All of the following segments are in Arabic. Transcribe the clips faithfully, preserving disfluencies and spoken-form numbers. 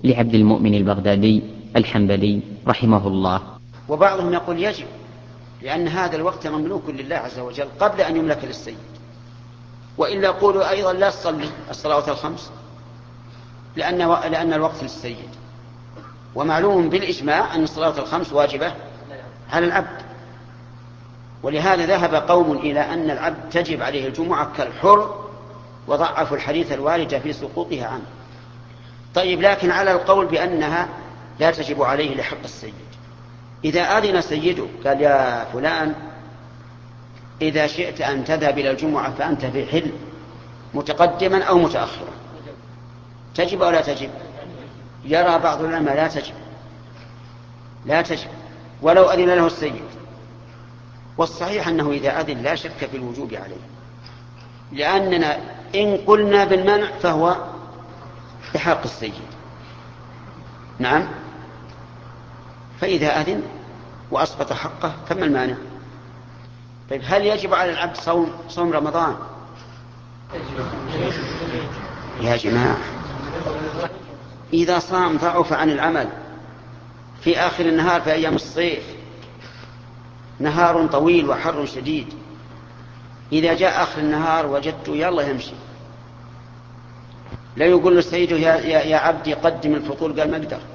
لعبد المؤمن البغدادي الحنبلي رحمه الله. وبعضهم يقول يجب، لأن هذا الوقت مملوك لله عز وجل قبل أن يملك للسيد. وإلا يقولوا أيضا لا تصلي الصلوات الخمس لأن, لأن الوقت للسيد، ومعلوم بالإجماع أن الصلوات الخمس واجبة على العبد. ولهذا ذهب قوم إلى أن العبد تجب عليه الجمعة كالحر، وضعفوا الحديث الوارد في سقوطها عنه. طيب، لكن على القول بأنها لا تجب عليه لحق السيد، إذا أذن سيده قال يا فلان إذا شئت أن تذهب إلى الجمعة فأنت في حل متقدما أو متأخرا، تجب أو لا تجب؟ يرى بعض العلماء لا تجب، لا تجب ولو أذن له السيد. والصحيح أنه إذا أذن لا شك في الوجوب عليه، لأننا إن قلنا بالمنع فهو بحق السيد. نعم، فإذا أذن وأسقط حقه فما المانع؟ طيب، هل يجب على العبد صوم صوم رمضان؟ يا جماعة، إذا صام ضعف عن العمل في آخر النهار في أيام الصيف، نهار طويل وحر شديد، إذا جاء آخر النهار وجدته يلا يمشي، لا يقول لسيده يا, يا, يا عبدي قدم الفطور، قال ما أقدر.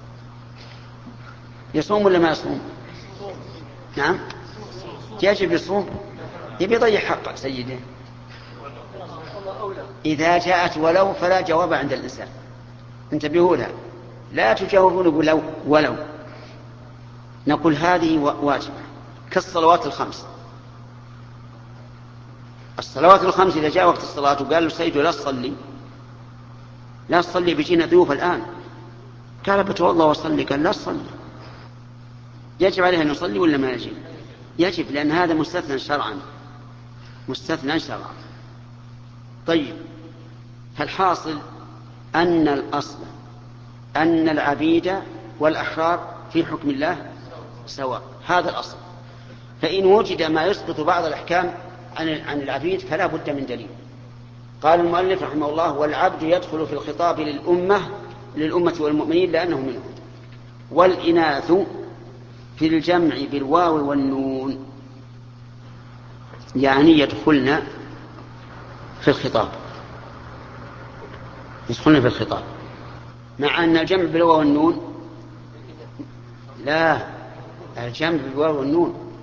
يصوم ولا ما يصوم؟ نعم، يجب يصوم، يبي يضيع حق سيده. إذا جاءت ولو فلا جواب عند الإنسان، انتبهوا لها، لا تجاوبون ولو ولو نقول هذه واجبة كالصلوات الخمس. الصلوات الخمس إذا جاء وقت الصلاة وقال له سيده لا تصلي لا تصلي بيجينا ضيوف الآن، قال بتوضأ وصلي، قال لا تصلي، يجب عليه أن يصلي ولا ما يجب؟ يجب، لأن هذا مستثنى شرعا، مستثنى شرعا. طيب، فالحاصل أن الأصل أن العبيد والأحرار في حكم الله سواء، هذا الأصل. فإن وجد ما يسقط بعض الأحكام عن العبيد فلا بد من دليل. قال المؤلف رحمه الله: والعبد يدخل في الخطاب للأمة للأمة والمؤمنين لأنه منهم. والإناث في الجمع بالواو والنون، يعني يدخلن في الخطاب، يدخلن في الخطاب، مع أن الجمع بالواو والنون لا، الجمع بالواو والنون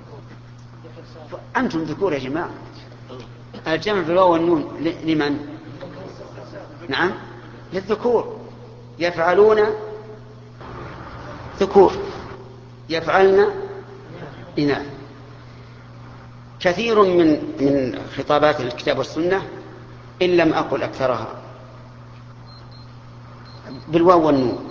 أنتم ذكور يا جماعة. الجمع بالواو والنون لمن؟ نعم، للذكور، يفعلون ذكور، يفعلن إناث. كثير من من خطابات الكتاب والسنة إن لم أقل أكثرها بالواو والنون.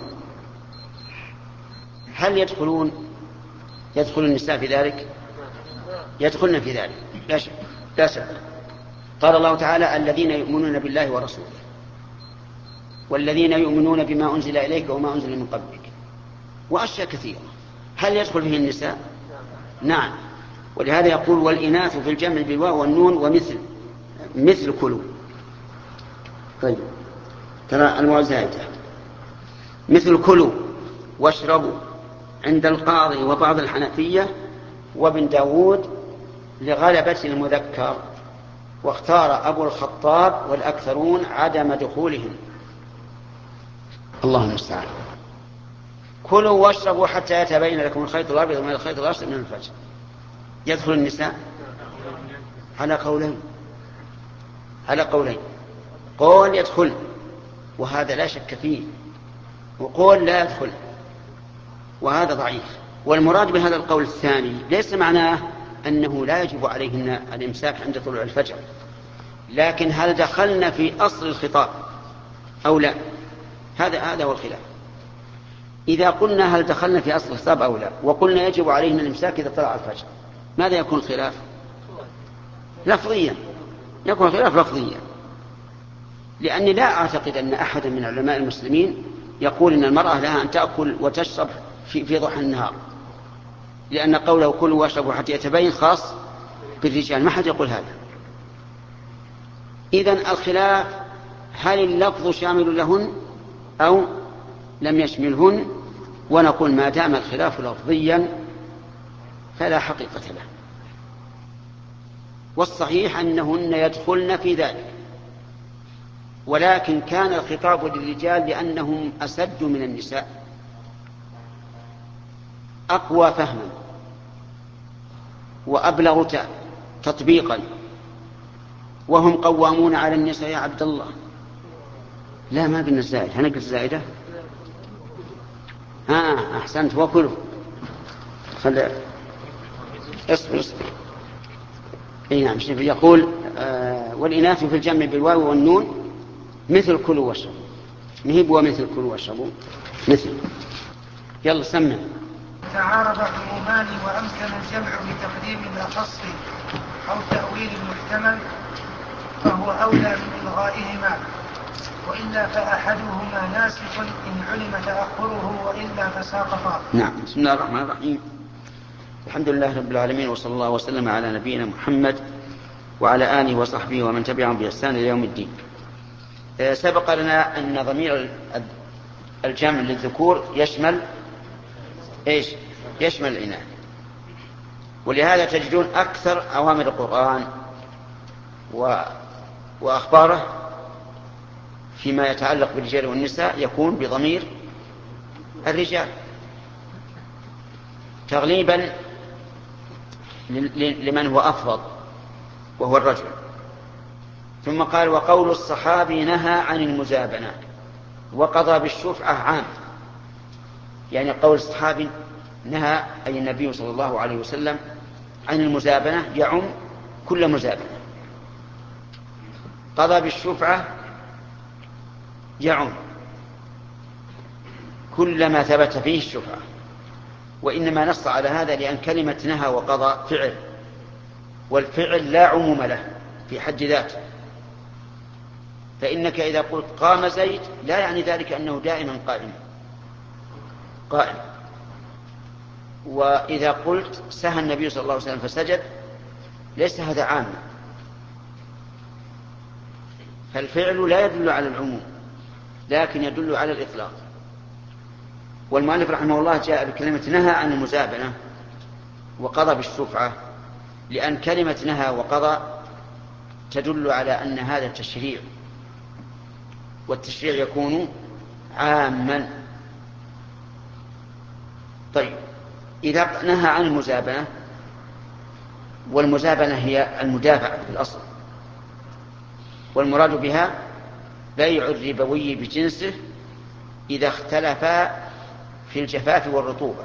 هل يدخلون يدخل النساء في ذلك؟ يدخلن في ذلك لا شك لا شك. قال الله تعالى: الذين يؤمنون بالله ورسوله والذين يؤمنون بما أنزل إليك وما أنزل من قبلك، وأشياء كثيرة. هل يدخل فيه النساء؟ نعم. ولهذا يقول: والإناث في الجمع بالواو والنون ومثل مثل كلوا. طيب، ترى الموازايدة مثل كلوا واشربوا عند القاضي وبعض الحنفية وابن داود لغلبة المذكر، واختار أبو الخطاب والأكثرون عدم دخولهم. اللهم المستعان. كلوا واشربوا حتى يتبين لكم الخيط الأبيض من الخيط الأسود من الفجر. يدخل النساء على قولين على قولين قول يدخل وهذا لا شك فيه، وقول لا يدخل وهذا ضعيف. والمراد بهذا القول الثاني ليس معناه أنه لا يجب عليهن الإمساك عند طلوع الفجر، لكن هل دخلنا في أصل الخطاب أو لا؟ هذا هذا هو الخلاف. إذا قلنا هل دخلنا في أصل الخطاب أو لا، وقلنا يجب عليهن الإمساك إذا طلع الفجر، ماذا يكون خلاف؟ لفظيا، يكون خلاف لفظيا. لأني لا أعتقد أن أحد من علماء المسلمين يقول إن المرأة لها أن تأكل وتشرب في, في ضحى النهار، لأن قوله كلوا واشربوا حتى يتبين خاص بالرجال، ما حد يقول هذا. إذن الخلاف هل اللفظ شامل لهن أو لم يشملهن، ونقول ما دام الخلاف لفظيا فلا حقيقة له. والصحيح أنهن يدخلن في ذلك، ولكن كان الخطاب للرجال لأنهم أسد من النساء، أقوى فهما وأبلغ تطبيقا، وهم قوامون على النساء. يا عبد الله، لا ما قلنا الزائد، هنقل الزائدة. ها أحسنت. وكلوا خل... اصبر اصبر. اي نعم. يقول آه والإناث في الجمع بالواو والنون مثل كلوا واشربوا، نهب ومثل كلوا واشربوا مثل. يلا سمع. تعارض عمومان وأمكن الجمع بتقديم الأخص أو تأويل محتمل فهو أولى من إلغائهما، وإلا فأحدهما ناسخ إن علم تأخره وإلا فساقطا. نعم. بسم الله الرحمن الرحيم. الحمد لله رب العالمين، وصلى الله وسلم على نبينا محمد وعلى آله وصحبه ومن تبعهم بإحسان إلى يوم الدين. سبق لنا أن ضمير الجمع للذكور يشمل إيش؟ يشمل الإناث، ولهذا تجدون أكثر أوامر القرآن و... وأخباره فيما يتعلق بالرجال والنساء يكون بضمير الرجال تغليبا لمن هو أفضل وهو الرجل. ثم قال وقول الصحابي نهى عن المزابنة وقضى بالشفعة عام، يعني قول الصحابي نهى أي النبي صلى الله عليه وسلم عن المزابنة يعم كل مزابنة، قضى بالشفعة يعم كل ما ثبت فيه الشفعة. وإنما نص على هذا لأن كلمة نهى وقضى فعل، والفعل لا عموم له في حد ذاته، فإنك إذا قلت قام زيد لا يعني ذلك أنه دائما قائم قائم، وإذا قلت سهى النبي صلى الله عليه وسلم فسجد ليس هذا عاما، فالفعل لا يدل على العموم لكن يدل على الإطلاق. والمؤلف رحمه الله جاء بكلمة نهى عن المزابنة وقضى بالشفعة لأن كلمة نهى وقضى تدل على أن هذا التشريع، والتشريع يكون عاما. طيب إذا نهى عن المزابنة، والمزابنة هي المدافعة في الأصل، والمراد بها بيع الربوي بجنسه إذا اختلفا في الجفاف والرطوبة،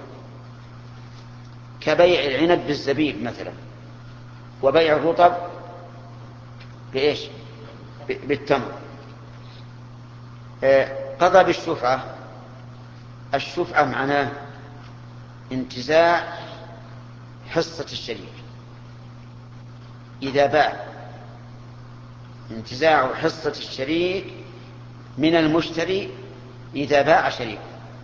كبيع العنب بالزبيب مثلا، وبيع الرطب بإيش؟ بالتمر. قضى بالشفعة. الشفعة معناه انتزاع حصة الشريك إذا باع، انتزاع حصة الشريك من المشتري إذا باع شريكه.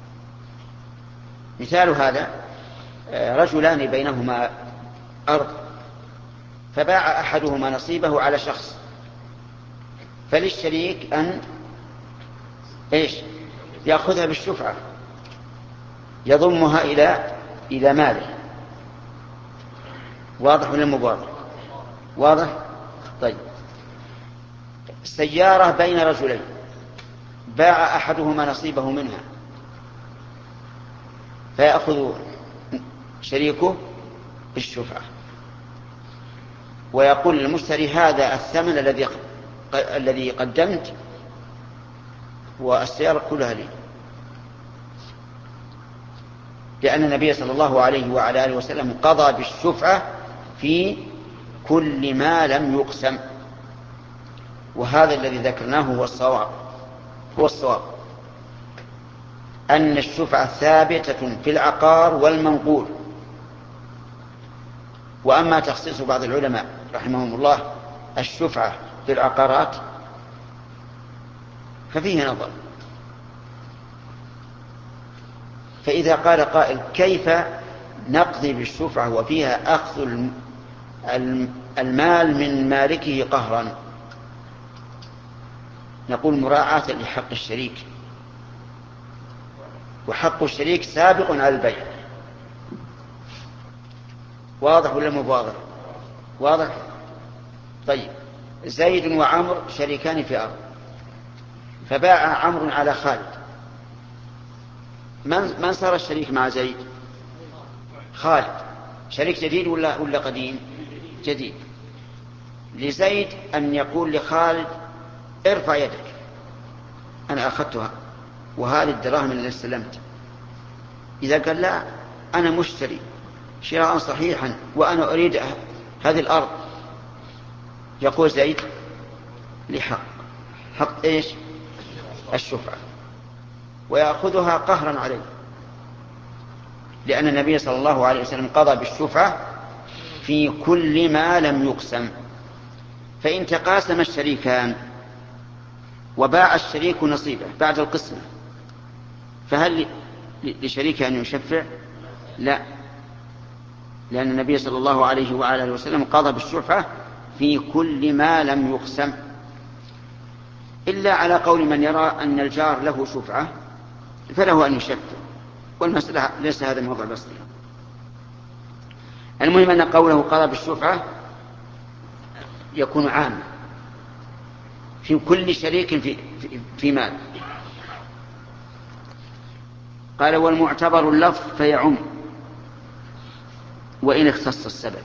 مثال هذا رجلان بينهما أرض فباع أحدهما نصيبه على شخص، فللشريك أن إيش؟ يأخذها بالشفعة، يضمها إلى إلى ماله. واضح ولا مبارك؟ واضح. طيب سيارة بين رجلين باع أحدهما نصيبه منها فيأخذ شريكه بالشفعة، ويقول للمشتري هذا الثمن الذي الذي قدمت والسيارة كلها لي، لأن النبي صلى الله عليه وعلى آله وسلم قضى بالشفعة في كل ما لم يقسم. وهذا الذي ذكرناه هو الصواب هو الصواب أن الشفعة ثابتة في العقار والمنقول. وأما تخصيص بعض العلماء رحمهم الله الشفعة في العقارات ففيه نظر. فإذا قال قائل كيف نقضي بالشفعة وفيها أخذ المال من مالكه قهرا، نقول مراعاة لحق الشريك، وحق الشريك سابق على البيع. واضح ولا مو واضح؟ واضح. طيب، زيد وعمر شريكان في أرض، فباع عمرو على خالد. من من صار الشريك مع زيد؟ خالد. شريك جديد ولا ولا قديم؟ جديد. لزيد أن يقول لخالد ارفع يدك، أنا أخذتها وهذه الدراهم اللي استلمت. إذا قال لا، أنا مشتري شراء صحيحا وأنا أريد هذه الأرض، يقول زيد لحق حق إيش؟ الشفعة، ويأخذها قهرا عليه، لأن النبي صلى الله عليه وسلم قضى بالشفعة في كل ما لم يقسم. فإن تقاسم الشريكان وباع الشريك نصيبه بعد القسمة، فهل لشريك أن يشفع؟ لا، لأن النبي صلى الله عليه وآله وسلم قضى بالشفعة في كل ما لم يقسم، إلا على قول من يرى أن الجار له شفعة فله أن يشفع، والمسألة ليس هذا موضع بسيط. المهم أن قوله قضى بالشفعة يكون عاما في كل شريك في, في, في مال. قال والمعتبر اللفظ فيعم وإن اختص السبب.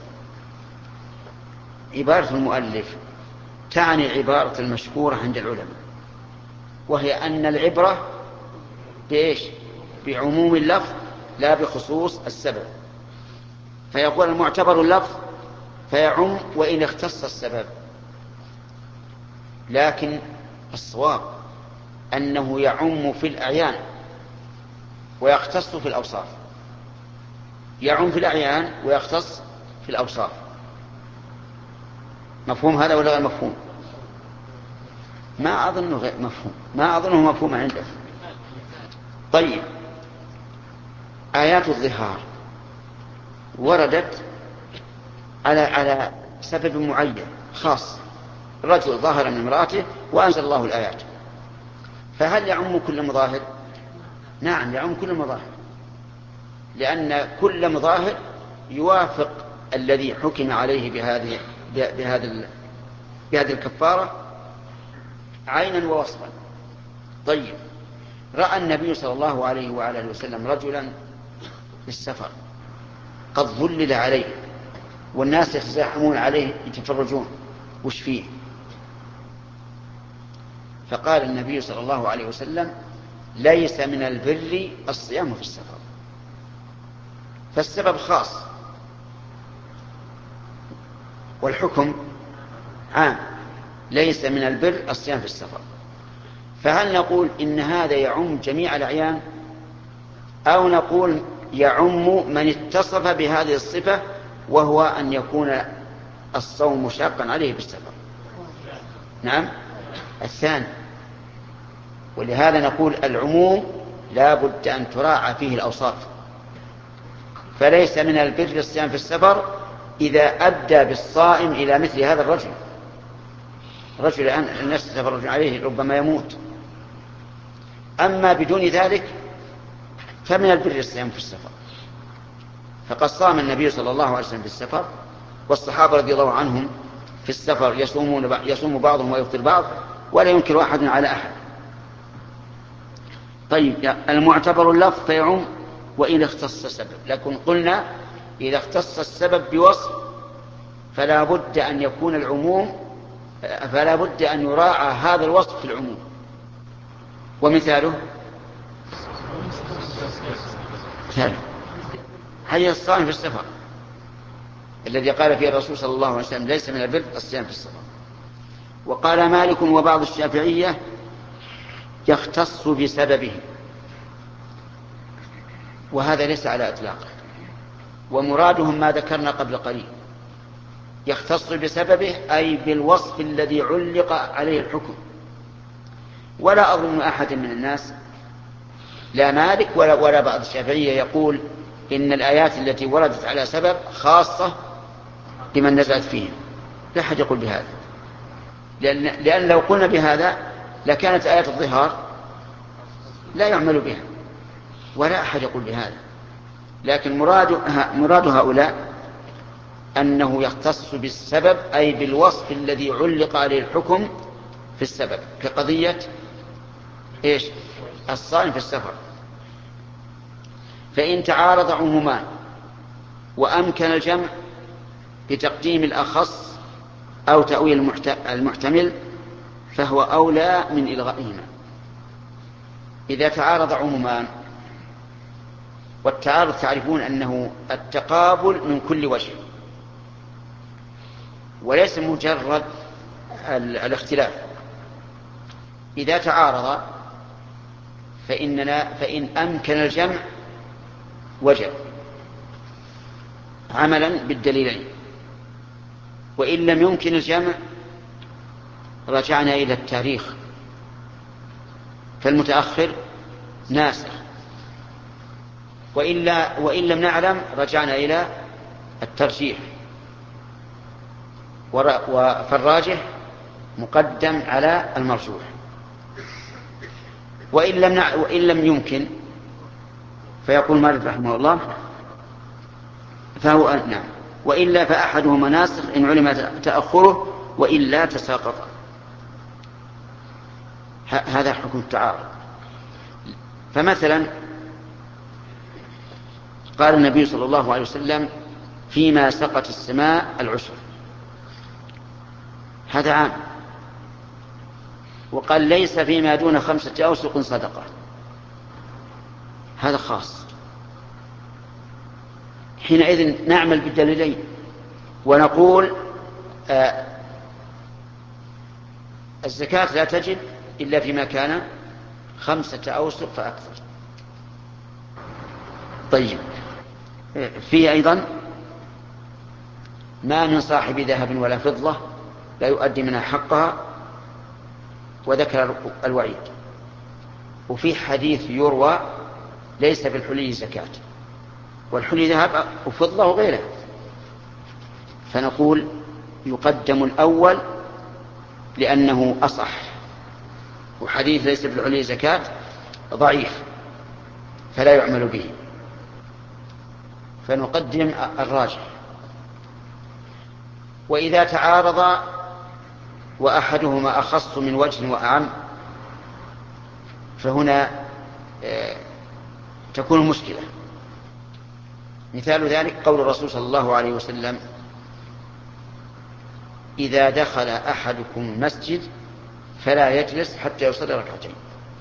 عبارة المؤلف تعني عبارة المشهورة عند العلماء، وهي أن العبرة بإيش؟ بعموم اللفظ لا بخصوص السبب. فيقول المعتبر اللفظ فيعم وإن اختص السبب، لكن الصواب أنه يعم في الأعيان ويختص في الأوصاف. يعم في الأعيان ويختص في الأوصاف. مفهوم هذا ولا غير مفهوم؟ ما أظنه غير مفهوم، ما أظنه مفهوم عنده. طيب، آيات الظهار وردت على على سبب معين خاص، رجل ظاهر من امرأته وأنزل الله الآيات، فهل يعم كل مظاهر؟ نعم، يعم كل مظاهر، لأن كل مظاهر يوافق الذي حكم عليه بهذه بهذه بهذه الكفارة عينا ووصفا. طيب، رأى النبي صلى الله عليه وآله وسلم رجلا في السفر قد ظلل عليه والناس يتزاحمون عليه يتفرجون وش فيه، فقال النبي صلى الله عليه وسلم ليس من البر الصيام في السفر. فالسبب خاص والحكم عام، ليس من البر الصيام في السفر. فهل نقول إن هذا يعم جميع الأعيان، أو نقول يعم من اتصف بهذه الصفة وهو أن يكون الصوم شاقا عليه بالسفر؟ نعم، الثاني. ولهذا نقول العموم لا بد أن تراعى فيه الأوصاف. فليس من البر الصيام في السفر إذا أدى بالصائم إلى مثل هذا الرجل. رجل الآن الناس تتفرج عليه ربما يموت. أما بدون ذلك فمن البر الصيام في السفر. فقد صام النبي صلى الله عليه وسلم في السفر، والصحابة رضي الله عنهم في السفر يصومون يصوم بعضهم ويفطر بعض ولا ينكر أحد على أحد. طيب، المعتبر اللفظ فيعم وإن اختص السبب، لكن قلنا إذا اختص السبب بوصف فلا بد أن يكون العموم فلا بد أن يراعى هذا الوصف في العموم. ومثاله مثال حي الصائم في السفر الذي قال فيه الرسول صلى الله عليه وسلم ليس من البر الصيام في السفر. وقال مالك وبعض الشافعية يختص بسببه، وهذا ليس على إطلاقه، ومرادهم ما ذكرنا قبل قليل، يختص بسببه أي بالوصف الذي علق عليه الحكم. ولا أظن أحد من الناس لا مالك ولا, ولا بعض الشافعية يقول إن الآيات التي وردت على سبب خاصة بمن نزلت فيهم، لا أحد يقول بهذا، لأن, لأن لو قلنا بهذا لكانت آيات الظهار لا يعمل بها، ولا أحد يقول بهذا، لكن مراد, مراد هؤلاء أنه يختص بالسبب، أي بالوصف الذي علق عليه الحكم في السبب، كقضية إيش؟ الصائم في السفر. فإن تعارض عمومان وأمكن الجمع بتقديم الأخص أو تأويل المحتمل فهو أولى من إلغائهما. إذا تعارض عمومان، والتعارض تعرفون أنه التقابل من كل وجه وليس مجرد الاختلاف. إذا تعارض فإننا فإن أمكن الجمع وجب عملا بالدليلين، وإن لم يمكن الجمع رجعنا إلى التاريخ، فالمتأخر ناسخ، وإلا وإن لم نعلم رجعنا إلى الترجيح، فالراجح مقدم على المرجوح. وإن لم, نع... وإن لم يمكن فيقول مالك رحمه الله فهو نعم، وإلا فأحدهما ناسخ إن علم تأخره وإلا تساقط. ه... هذا حكم التعارض. فمثلا قال النبي صلى الله عليه وسلم فيما سقت السماء العشر، هذا عام، وقال ليس فيما دون خمسة أوسق صدقة، هذا خاص. حينئذ نعمل بالدليلين ونقول آه الزكاة لا تجب إلا فيما كان خمسة أوسق فأكثر. طيب، فيه أيضا ما من صاحب ذهب ولا فضة لا يؤدي منها حقها، وذكر الوعيد. وفي حديث يروى ليس في الحلي زكاة، والحلي ذهب وفضة وغيره، فنقول يقدم الأول لأنه أصح، وحديث ليس في الحلي زكاة ضعيف فلا يعمل به، فنقدم الراجح. وإذا تعارض وأحدهما أخص من وجه وأعم فهنا تكون مشكلة. مثال ذلك قول الرسول صلى الله عليه وسلم إذا دخل أحدكم المسجد فلا يجلس حتى يصلي ركعتين،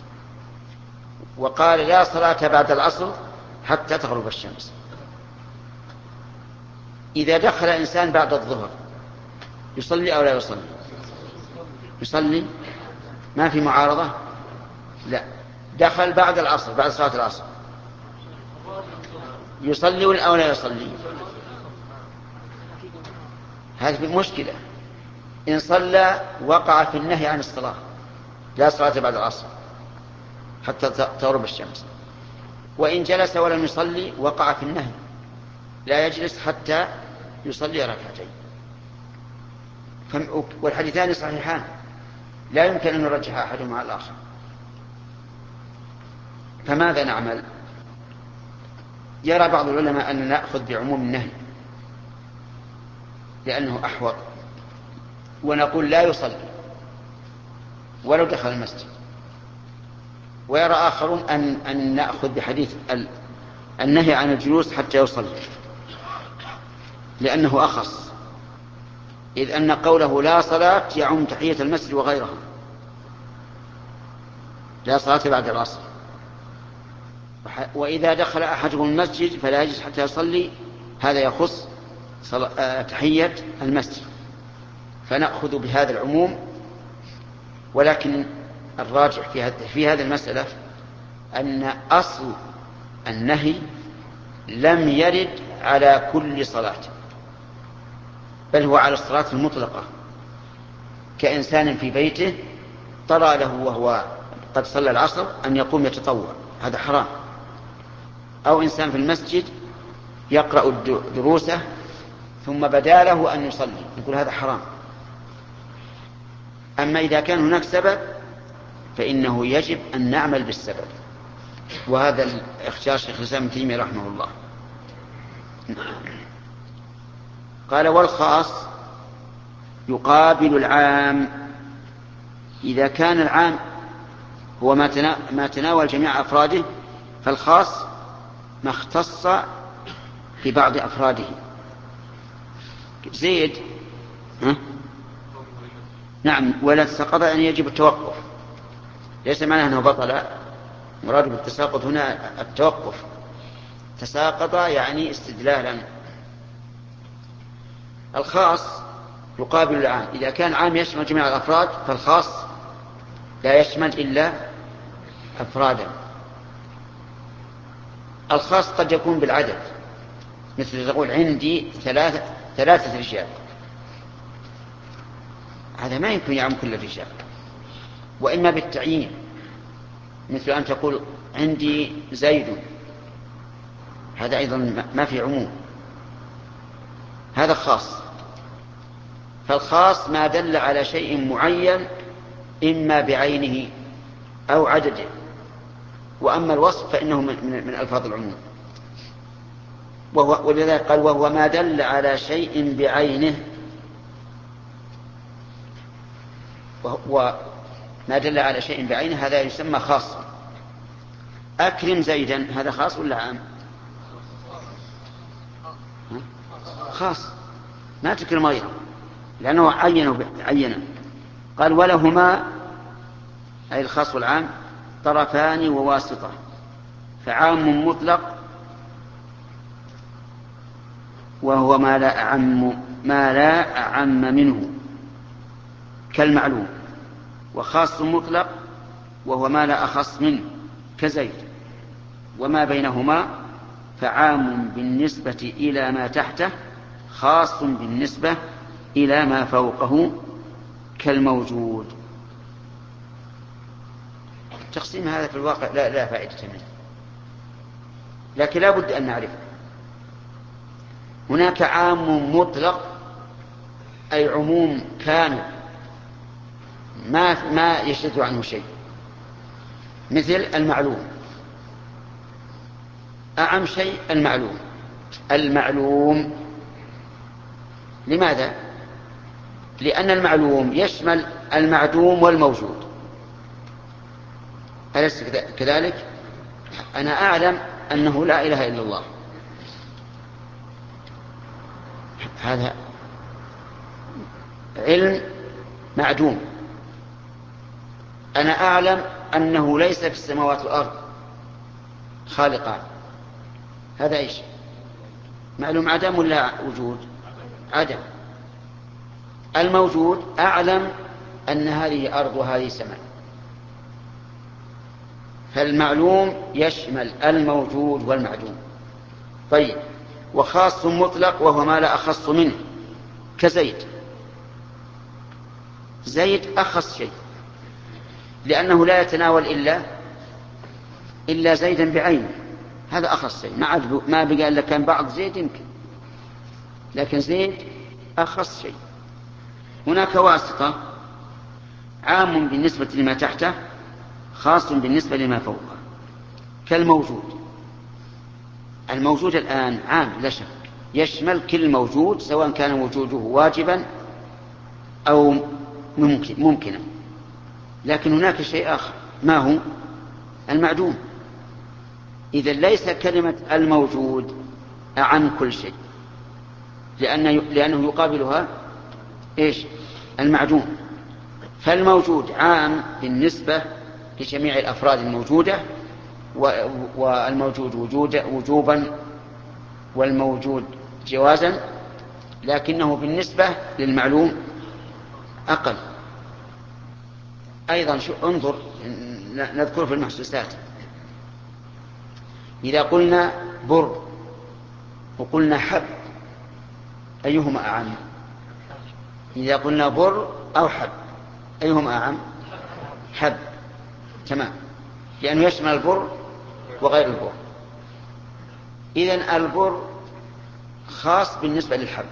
وقال لا صلاة بعد العصر حتى تغرب الشمس. إذا دخل إنسان بعد الظهر يصلي أو لا يصلي؟ يصلي، ما في معارضة. لا، دخل بعد العصر بعد صلاة العصر يصلي أو لا يصلي؟ هذه مشكلة. إن صلى وقع في النهي عن الصلاة، لا صلاة بعد العصر حتى تغرب الشمس. وإن جلس ولم يصلي وقع في النهي، لا يجلس حتى يصلي ركعتين. والحديثان صحيحان لا يمكن أن نرجح أحدهما على الآخر. فماذا نعمل؟ يرى بعض العلماء أن نأخذ بعموم النهي لأنه أحوط، ونقول لا يصلي ولو دخل المسجد. ويرى آخرون أن, أن نأخذ بحديث النهي عن الجلوس حتى يصلي لأنه أخص، إذ أن قوله لا صلاة يعم تحية المسجد وغيرها، لا صلاة بعد العصر. وإذا دخل أحدهم المسجد فلا يجلس حتى يصلي، هذا يخص تحية المسجد، فنأخذ بهذا العموم. ولكن الراجح في هذه المسألة أن أصل النهي لم يرد على كل صلاة، بل هو على الصلاة المطلقة، كإنسان في بيته طرأ له وهو قد صلى العصر أن يقوم يتطوع، هذا حرام. أو إنسان في المسجد يقرأ دروسه ثم بدا له أن يصلي، يقول هذا حرام. أما إذا كان هناك سبب فإنه يجب أن نعمل بالسبب، وهذا اختيار شيخ الإسلام ابن تيمية رحمه الله. قال والخاص يقابل العام إذا كان العام هو ما تناول جميع أفراده، فالخاص ما اختص ببعض أفراده. زيد ها؟ نعم، ولا تساقط أن يجب التوقف، ليس معناه أنه بطل، مراد بالتساقط هنا التوقف. تساقط يعني استدلالا. الخاص يقابل العام إذا كان عام يشمل جميع الأفراد، فالخاص لا يشمل إلا أفرادا. الخاص قد يكون بالعدد، مثل تقول عندي ثلاثة, ثلاثة رجال، هذا ما يمكن يعم كل الرجال. وإما بالتعيين، مثل أن تقول عندي زيد، هذا أيضا ما في عموم، هذا خاص. فالخاص ما دل على شيء معين إما بعينه أو عدده، وأما الوصف فإنه من, من ألفاظ العموم. وهو ولذلك قال وهو ما دل على شيء بعينه، وما دل على شيء بعينه هذا يسمى خاصا. أكرم زيدا، هذا خاص ولا عام؟ خاص، ما تكرم غيره لأنه عينه عينه. قال ولهما أي الخاص والعام طرفان وواسطة، فعام مطلق وهو ما لا أعم ما لا أعم منه كالمعلوم، وخاص مطلق وهو ما لا أخص منه كزيد، وما بينهما فعام بالنسبة إلى ما تحته خاص بالنسبة إلى ما فوقه كالموجود. التقسيم هذا في الواقع لا, لا فائدة منه، لكن لا بد أن نعرفه. هناك عام مطلق أي عموم كامل ما, ما يشذ عنه شيء، مثل المعلوم. أعم شيء المعلوم. المعلوم لماذا؟ لأن المعلوم يشمل المعدوم والموجود، أليس كذلك؟ أنا أعلم أنه لا إله إلا الله، هذا علم معدوم. أنا أعلم أنه ليس في السماوات والأرض خالقان، هذا إيش؟ معلوم عدم ولا وجود؟ عدم. الموجود أعلم أن هذه أرض وهذه سماء، فالمعلوم يشمل الموجود والمعدوم. طيب، وخاص مطلق وهو ما لا أخص منه كزيد. زيد أخص شيء لأنه لا يتناول إلا إلا زيدا بعينه، هذا أخص شيء. ما بقى إلا كان بعض زيد يمكن، لكن زيد أخص شيء. هناك واسطة، عام بالنسبة لما تحته خاص بالنسبة لما فوقه كالموجود. الموجود الآن عام لا شك، يشمل كل موجود سواء كان وجوده واجبا أو ممكن ممكنا. لكن هناك شيء آخر، ما هو؟ المعدوم. إذن ليس كلمة الموجود أعم كل شيء، لأن لأنه يقابلها إيش؟ المعدوم. فالموجود عام بالنسبة لجميع الأفراد الموجودة، والموجود وجود وجوبا والموجود جوازا، لكنه بالنسبة للمعلوم أقل. أيضا شو انظر نذكر في المحسوسات، إذا قلنا بر وقلنا حب أيهما أعم؟ إذا قلنا بر أو حب أيهما أعم؟ حب، تمام، لأنه يشمل البر وغير البر. إذن البر خاص بالنسبة للحب.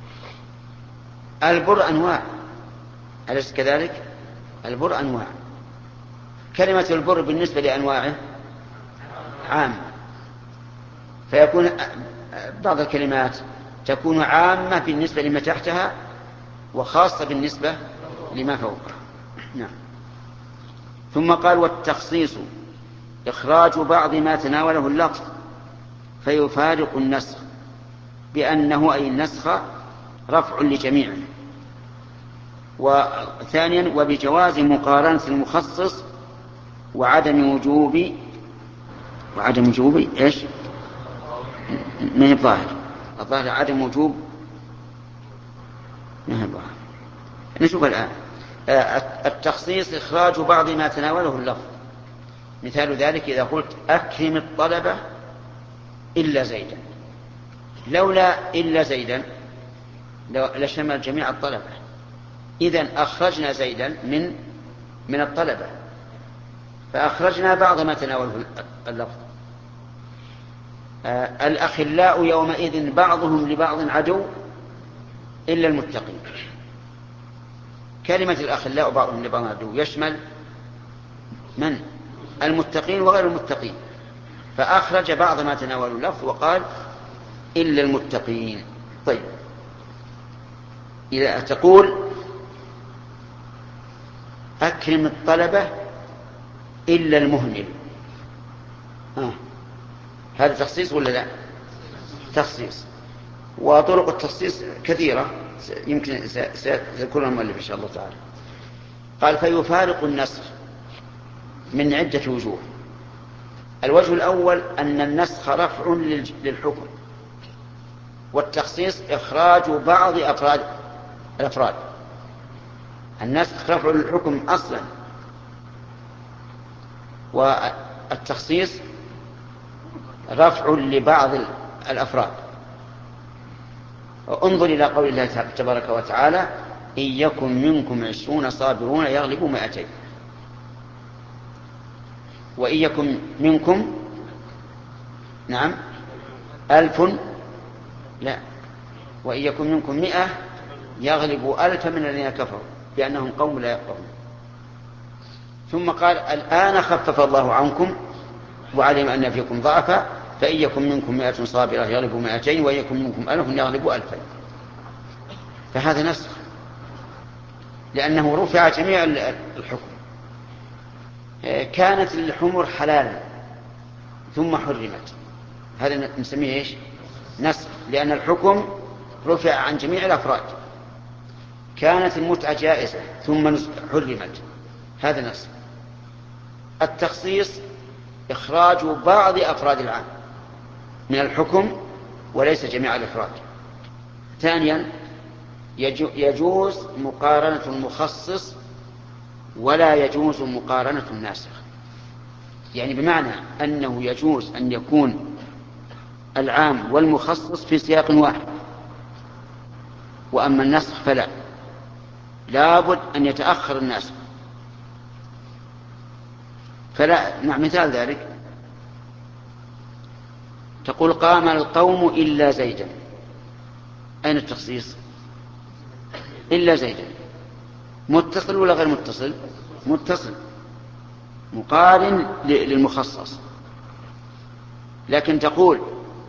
البر أنواع، أليس كذلك؟ البر أنواع. كلمة البر بالنسبة لأنواعه عامة، فيكون بعض الكلمات تكون عامة بالنسبة لما تحتها وخاصة بالنسبة لما فوقها. نعم. ثم قال والتخصيص إخراج بعض ما تناوله اللفظ فيفارق النسخ، بأنه أي النسخ رفع لجميعه. وثانيا وبجواز مقارنة المخصص وعدم وجوب وعدم وجوب إيش من الظاهر الظاهر عدم وجوب من الظاهر. نشوف الآن التخصيص إخراج بعض ما تناوله اللفظ. مثال ذلك إذا قلت أكرم الطلبة إلا زيدا، لولا إلا زيدا لشمل جميع الطلبة، إذن أخرجنا زيدا من من الطلبة، فأخرجنا بعض ما تناوله اللفظ. آه الأخلاء يومئذ بعضهم لبعض عدو إلا المتقين. كلمة الأخلاء بعضهم لبعض عدو يشمل من؟ المتقين وغير المتقين، فأخرج بعض ما تناوله اللفظ وقال إلا المتقين. طيب إذا تقول أكرم الطلبة إلا المهمل، آه. هذا تخصيص ولا لا؟ تخصيص. وطرق التخصيص كثيرة يمكن سيذكرها المؤلف إن شاء الله تعالى. قال فيفارق النسخ من عدة وجوه. الوجه الأول أن النسخ رفع للحكم، والتخصيص إخراج بعض أفراد الأفراد. النسخ رفع للحكم أصلا، والتخصيص رفع لبعض الأفراد. انظر إلى قول الله تبارك وتعالى إن يكن منكم عشرون صابرون يغلبوا مائتين، وإن يكن منكم نعم ألف لا وإن يكن منكم مئة يغلبوا ألف من الذين كفروا بأنهم قوم لا يفقهون. ثم قال الآن خفف الله عنكم وعلم أن فيكم ضعفا فإن يكن منكم مئة صابرة يغلبوا مئتين وإن يكن منكم ألف يغلبوا ألفين. فهذا نسخ لأنه رفع جميع الحكم. كانت الحمر حلالا ثم حرمت، هذا نسميه إيش؟ نسخ، لأن الحكم رفع عن جميع الأفراد. كانت المتعة جائزة ثم حرمت، هذا نسخ. التخصيص إخراج بعض أفراد العام من الحكم وليس جميع الأفراد. ثانيا يجوز مقارنة المخصص ولا يجوز مقارنة الناسخ، يعني بمعنى أنه يجوز أن يكون العام والمخصص في سياق واحد، وأما النسخ فلا، لابد أن يتأخر الناسخ. فلا نعم مثال ذلك تقول قام القوم إلا زيدا، أين التخصيص؟ إلا زيدا متصل ولا غير متصل؟ متصل مقارن للمخصص. لكن تقول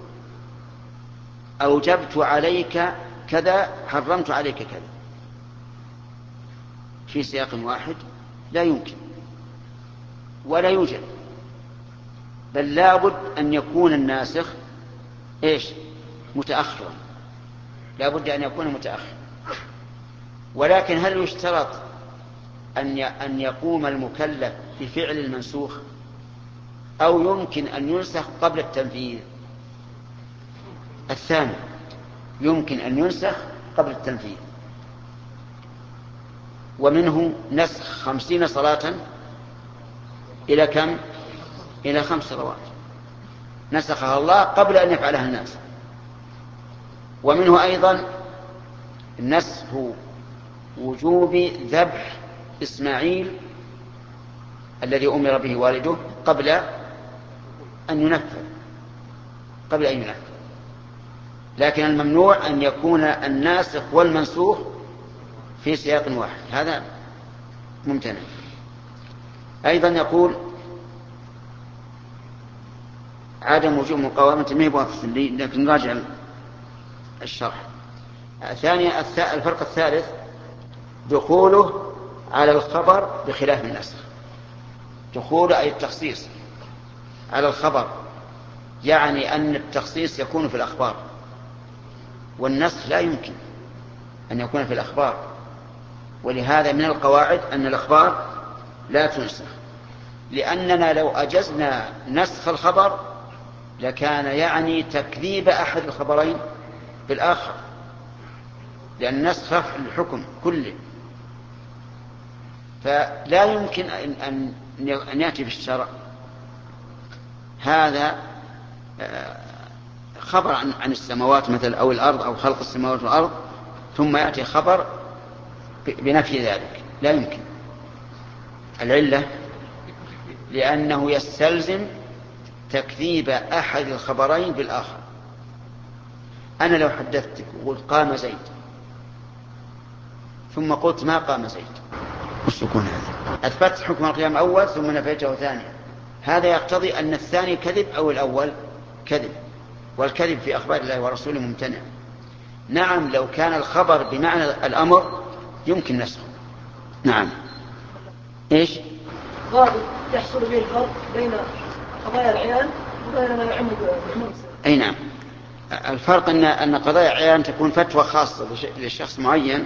أوجبت عليك كذا حرمت عليك كذا في سياق واحد، لا يمكن ولا يوجد، بل لابد أن يكون الناسخ إيش؟ متأخرا، لابد أن يكون متأخر. ولكن هل يشترط أن يقوم المكلف بفعل المنسوخ أو يمكن أن ينسخ قبل التنفيذ؟ الثاني يمكن أن ينسخ قبل التنفيذ. ومنه نسخ خمسين صلاة إلى كم؟ إلى خمس صلوات نسخها الله قبل أن يفعلها الناس. ومنه أيضا نسخ وجوب ذبح إسماعيل الذي أمر به والده قبل أن ينفذ قبل أن ينفذ لكن الممنوع أن يكون الناسخ والمنسوخ في سياق واحد، هذا ممتنع. أيضا يقول عدم وجوب مقاومة ما هي بوافق لي، لكن راجع الشرح. ثانيا الفرق الثالث دخوله على الخبر بخلاف النسخ. دخوله أي التخصيص على الخبر، يعني أن التخصيص يكون في الأخبار، والنسخ لا يمكن أن يكون في الأخبار. ولهذا من القواعد أن الأخبار لا تنسخ، لأننا لو أجزنا نسخ الخبر لكان يعني تكذيب أحد الخبرين بالآخر، لأن نسخ الحكم كله. فلا يمكن أن يأتي في الشرع هذا خبر عن السماوات مثل أو الأرض أو خلق السماوات والأرض ثم يأتي خبر بنفي ذلك، لا يمكن. العلة لأنه يستلزم تكذيب أحد الخبرين بالآخر. أنا لو حدثتك وقلت قام زيد ثم قلت ما قام زيد، وش يكون هذا؟ أثبت حكم القيام أول ثم نفيته ثانيا، هذا يقتضي أن الثاني كذب أو الأول كذب، والكذب في أخبار الله ورسوله ممتنع. نعم لو كان الخبر بمعنى الأمر يمكن نسخه. نعم. إيش؟ غالب يحصل به الفرق بين قضايا العيان وبين ما يعم بعموم. أي نعم، الفرق أن أن قضايا العيان تكون فتوى خاصة لشخص معين،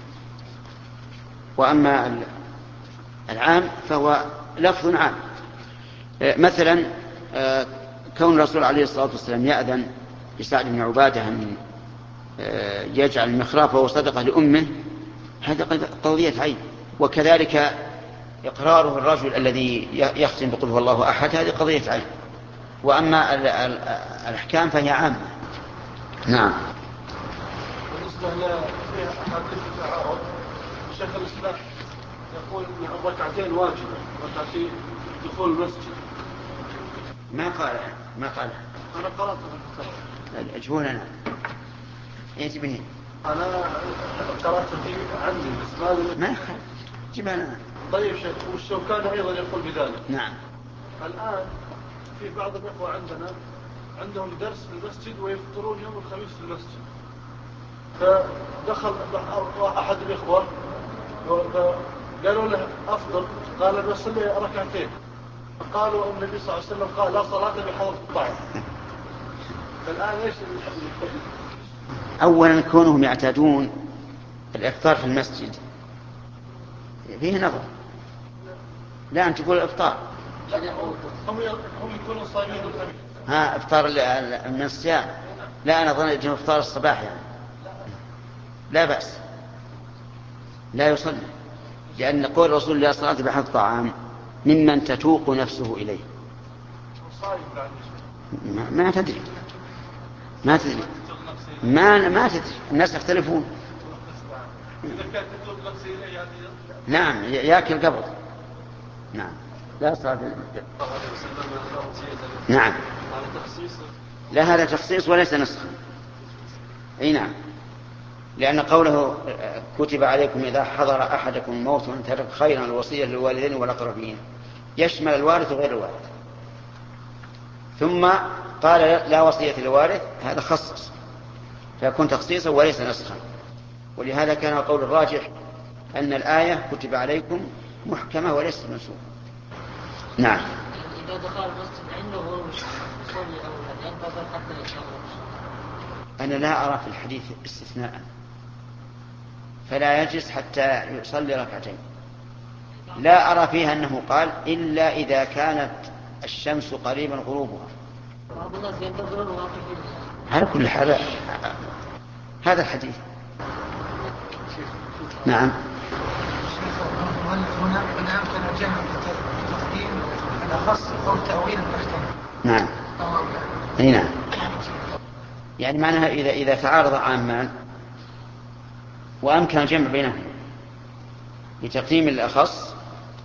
وأما العام فهو لفظ عام. مثلا كون الرسول عليه الصلاة والسلام يأذن لسعد بن عبادة أن يجعل المخراف وهو صدقة لأمه، هذا قضية عين. وكذلك إقراره الرجل الذي يختم بقول هو الله أحد، هذه قضية عين. وأما الأحكام فهي عامة. نعم. بالنسبة لفيها أحاديث التعارض، شيخ الإسلام يقول أن الركعتين واجبة، ركعتين دخول المسجد. ما قال ما قال أنا قرأت في الكتاب. اجبونا أنا إيش به؟ أنا قرأت فيه عندي بس ما ما يخالف جيبها لنا. طيب شيخ، والشوكاني أيضا يقول بذلك. نعم. الآن في بعض الإخوة عندنا عندهم درس في المسجد ويفطرون يوم الخميس في المسجد، فدخل أحد الإخوة قالوا له أفضل، قال أنا أصلي ركعتين، قالوا النبي صلى الله عليه وسلم قال لا صلاة بحضرة الطعام. فالآن إيش الحل؟ أولا كونهم يعتادون الإفطار في المسجد فيه نظر، لا أن تقول الإفطار هم هم يكونوا صايمين الخميس. ها إفطار من الصيام، لا أنا ظن أنه إفطار الصباح يعني لا بأس، لا يصلي، لأن قول رسول الله صلى الله عليه وسلم بحضرة الطعام ممن تتوق نفسه إليه. ما, ما تدري ما تدري ما ما تدري الناس يختلفون. نعم يأكل قبض. نعم لا صلاة. نعم لا هذا تخصيص وليس نسخا. اي نعم، لأن قوله كتب عليكم إذا حضر أحدكم الموت وأن ترك خيرا الوصية للوالدين والأقربين يشمل الوارث وغير الوارث. ثم قال لا وصية للوارث، هذا خصص فيكون تخصيصا وليس نسخا. ولهذا كان القول الراجح أن الآية كتب عليكم محكمة وليست منسوخة. نعم. إذا دخل المسجد عنده هو يصلي أو ينتظر حتى يشرب. أنا لا أرى في الحديث استثناء، فلا يجلس حتى يصلي ركعتين. لا أرى فيها أنه قال إلا إذا كانت الشمس قريبا غروبها. بعض الناس ينتظرون واقفين. على كل حال هذا الحديث. نعم. المؤلف هنا من أمكن الجمع بتقديم الأخص أو تأويل المحتمل. نعم. أي نعم. يعني معناها إذا إذا تعارض عامان وأمكن الجمع بينهما بتقديم الأخص،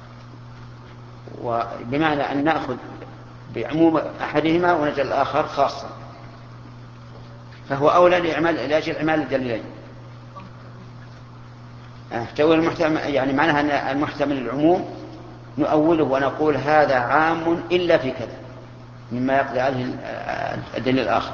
وبمعنى أن نأخذ بعموم أحدهما ونجعل الآخر خاصا، فهو أولى لأجل إعمال الدليلين. تأويل المحتمل يعني معناها أن المحتمل العموم نؤوله ونقول هذا عام إلا في كذا، مما يقضي عليه الدليل الآخر.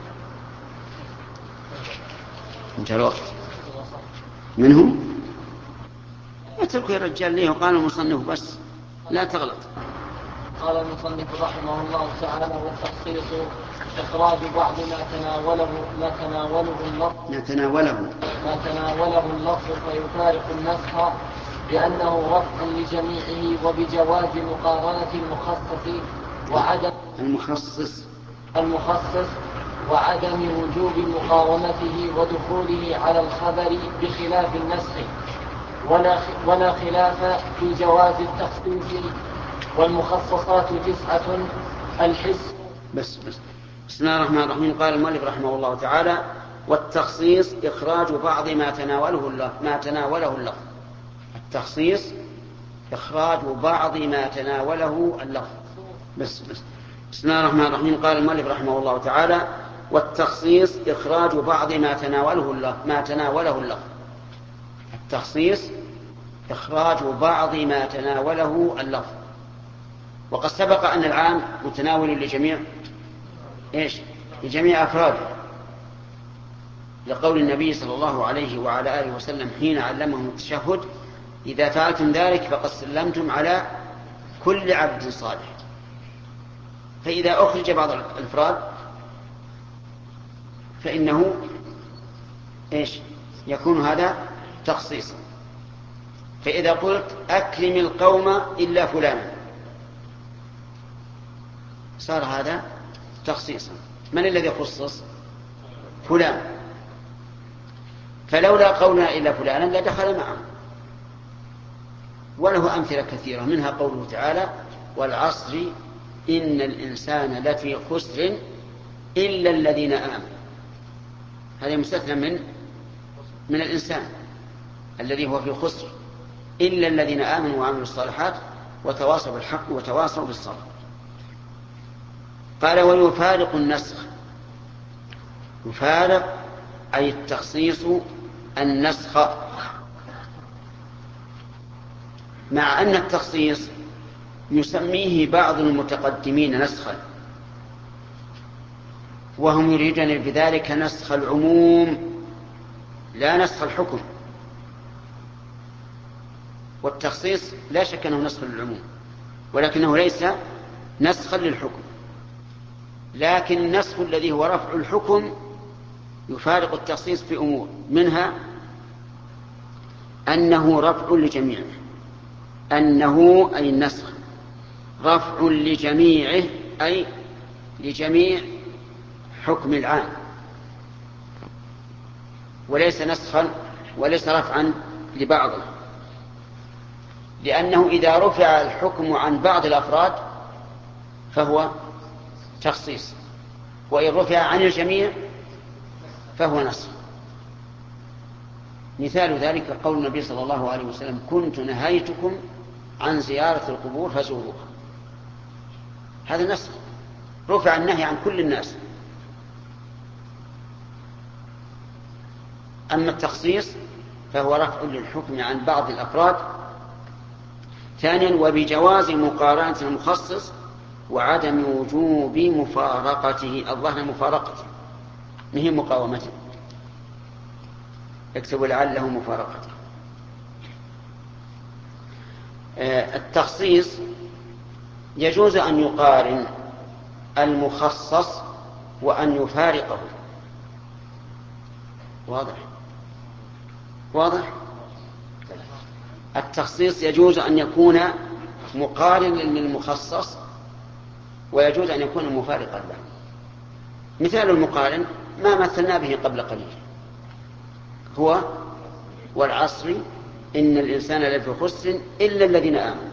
انتهى الوقت. منه اتركوا يا رجال ليه وقال المصنف بس لا تغلط. قال المصنف رحمه الله تعالى: والتخصيص إخراج بعض ما تناوله ما تناوله اللفظ ما تناوله ما تناوله اللفظ فيفارق النسخ لأنه رفع لجميعه، وبجواز مقارنة المخصص وعدم المخصص المخصص وعدم وجوب مقاومته ودخوله على الخبر بخلاف النسخ، ولا ولا خلاف في جواز التخصيص. والمخصصات تسعة: الحس. بس بس بسم الله الرحمن الرحيم. قال المؤلف رحمه الله تعالى: والتخصيص إخراج بعض ما تناوله اللفظ ما تناوله اللفظ التخصيص إخراج بعض ما تناوله اللفظ. بس بس بسم الله الرحمن الرحيم. قال المؤلف رحمه الله تعالى: والتخصيص إخراج بعض ما تناوله اللفظ ما تناوله اللفظ التخصيص إخراج بعض ما تناوله اللفظ. وقد سبق أن العام متناول لجميع إيش؟ لجميع أفراده، لقول النبي صلى الله عليه وعلى آله وسلم حين علمهم التشهد: إذا فعلتم ذلك فقد سلمتم على كل عبد صالح. فإذا أخرج بعض الأفراد فإنه إيش؟ يكون هذا تخصيصا. فإذا قلت: أكرم القوم إلا فلانا، صار هذا تخصيصا. من الذي خصص؟ فلان. فلولا قولنا إلا فلانا لدخل معه. وله أمثلة كثيرة، منها قوله تعالى: والعصر إن الإنسان لفي خسر إلا الذين آمنوا. هذا مستثنى من من الإنسان الذي هو في خسر، إلا الذين آمنوا وعملوا الصالحات وتواصوا بالحق وتواصوا بالصبر. قال: ويفارق النسخ. يفارق أي التخصيص النسخ، مع أن التخصيص يسميه بعض المتقدمين نسخا، وهم يريدون بذلك نسخ العموم لا نسخ الحكم. والتخصيص لا شك أنه نسخ للعموم، ولكنه ليس نسخا للحكم. لكن النسخ الذي هو رفع الحكم يفارق التخصيص في أمور، منها أنه رفع لجميعه، أنه أي النسخ رفع لجميعه أي لجميع حكم العام، وليس نسخا وليس رفعا لبعضه. لأنه إذا رفع الحكم عن بعض الأفراد فهو تخصيص، وإن رفع عن الجميع فهو نسخ. مثال ذلك قول النبي صلى الله عليه وسلم: كنت نهيتكم عن زيارة القبور فزوروها. هذا نسخ، رفع النهي عن كل الناس. أما التخصيص فهو رفع للحكم عن بعض الأفراد. ثانيا: وبجواز مقارنة المخصص وعدم وجوب مفارقته. الظاهر مفارقته مهي مقاومته، يكتب لعله مفارقته. التخصيص يجوز أن يقارن المخصص وأن يفارقه. واضح واضح التخصيص يجوز أن يكون مقارنا للمخصص، ويجوز أن يكون مفارقا له. مثال المقارن ما مثلنا به قبل قليل، هو والعصر إن الإنسان لفي خسر إلا الذين آمنوا.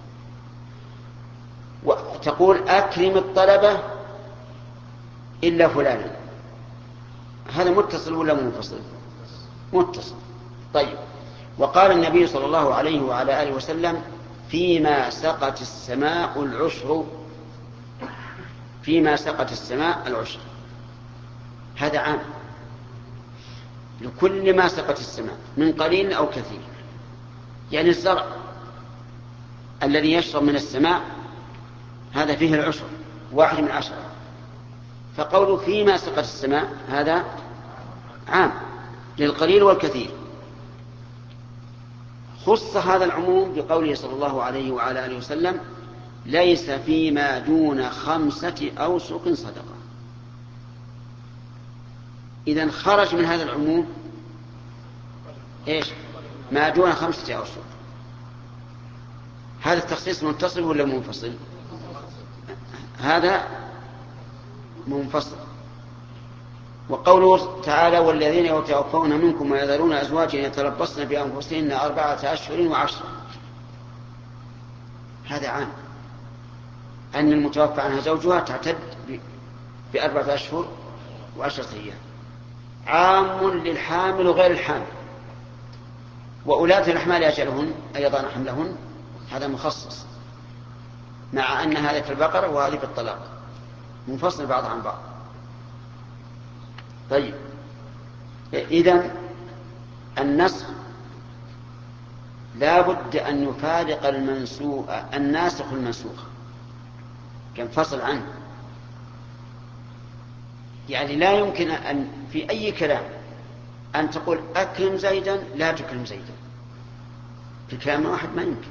وتقول: أكرم الطلبة إلا فلانا. هذا متصل ولا منفصل؟ متصل. طيب. وقال النبي صلى الله عليه وعلى آله وسلم: فيما سقت السماء العشر. فيما سقت السماء العشر، هذا عام لكل ما سقت السماء من قليل أو كثير. يعني الزرع الذي يشرب من السماء هذا فيه العشر، واحد من عشرة. فقوله فيما سقط السماء هذا عام للقليل والكثير. خص هذا العموم بقوله صلى الله عليه وعلى آله وسلم ليس فيما دون خمسة أوسق صدقة. إذن خرج من هذا العموم إيش؟ ما دون خمسة أوسق. هذا التخصيص متصل ولا منفصل؟ هذا منفصل. وقوله تعالى والذين يتوفون منكم ويذرون أزواجا يتربصن بأنفسهن أربعة أشهر وعشرة، هذا عام، أن المتوفى عنها زوجها تعتد بأربعة أشهر وعشرة أيام. عام للحامل وغير الحامل. وأولاة الأحمال أجلهن أيضا حملهن، هذا مخصص، مع أن هذا في البقرة وهذه في الطلاق، منفصل بعض عن بعض. طيب، إذن النسخ لا بد أن يفارق المنسوخ الناسخ المنسوخ، كانفصل عنه. يعني لا يمكن أن في أي كلام أن تقول أكرم زيدا لا تكرم زيدا، في كلام واحد ما يمكن،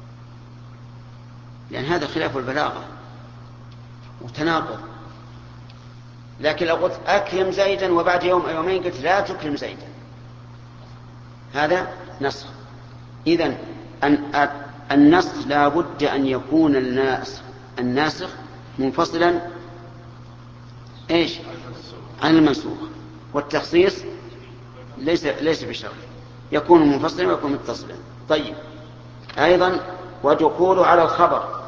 لأن هذا خلاف البلاغة وتناقض. لكن لو قلت أكرم زيدا وبعد يوم أو يومين قلت لا تكرم زيدا، هذا نسخ. إذن النسخ لا بد أن يكون الناسخ الناسخ منفصلا إيش عن المنسوخ. والتخصيص ليس ليس بشرط، يكون منفصلا ويكون متصلا. طيب، أيضا ودخوله على الخبر،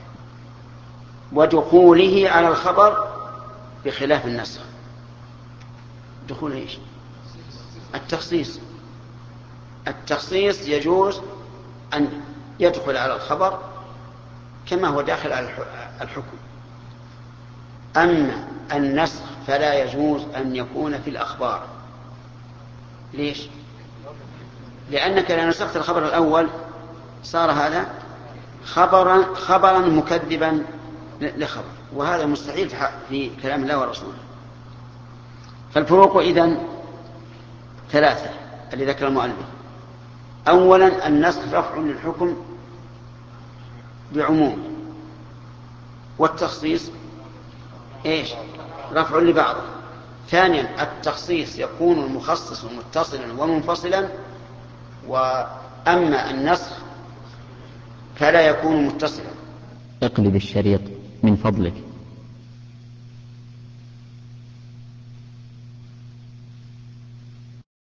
ودخوله على الخبر بخلاف النسخ. دخول ايش؟ التخصيص. التخصيص يجوز أن يدخل على الخبر كما هو داخل على الحكم. أما النسخ فلا يجوز أن يكون في الأخبار. ليش؟ لأنك لو نسخت الخبر الأول صار هذا خبرا خبرا مكذبا لخبر، وهذا مستحيل في كلام الله ورسوله. فالفروق إذن ثلاثة اللي ذكر المؤلف. أولا النسخ رفع للحكم بعموم، والتخصيص إيش؟ رفع لبعضه. ثانيا التخصيص يكون المخصص متصلا ومنفصلا، وأما النسخ فلا يكون متصلا. اقلب الشريط من فضلك.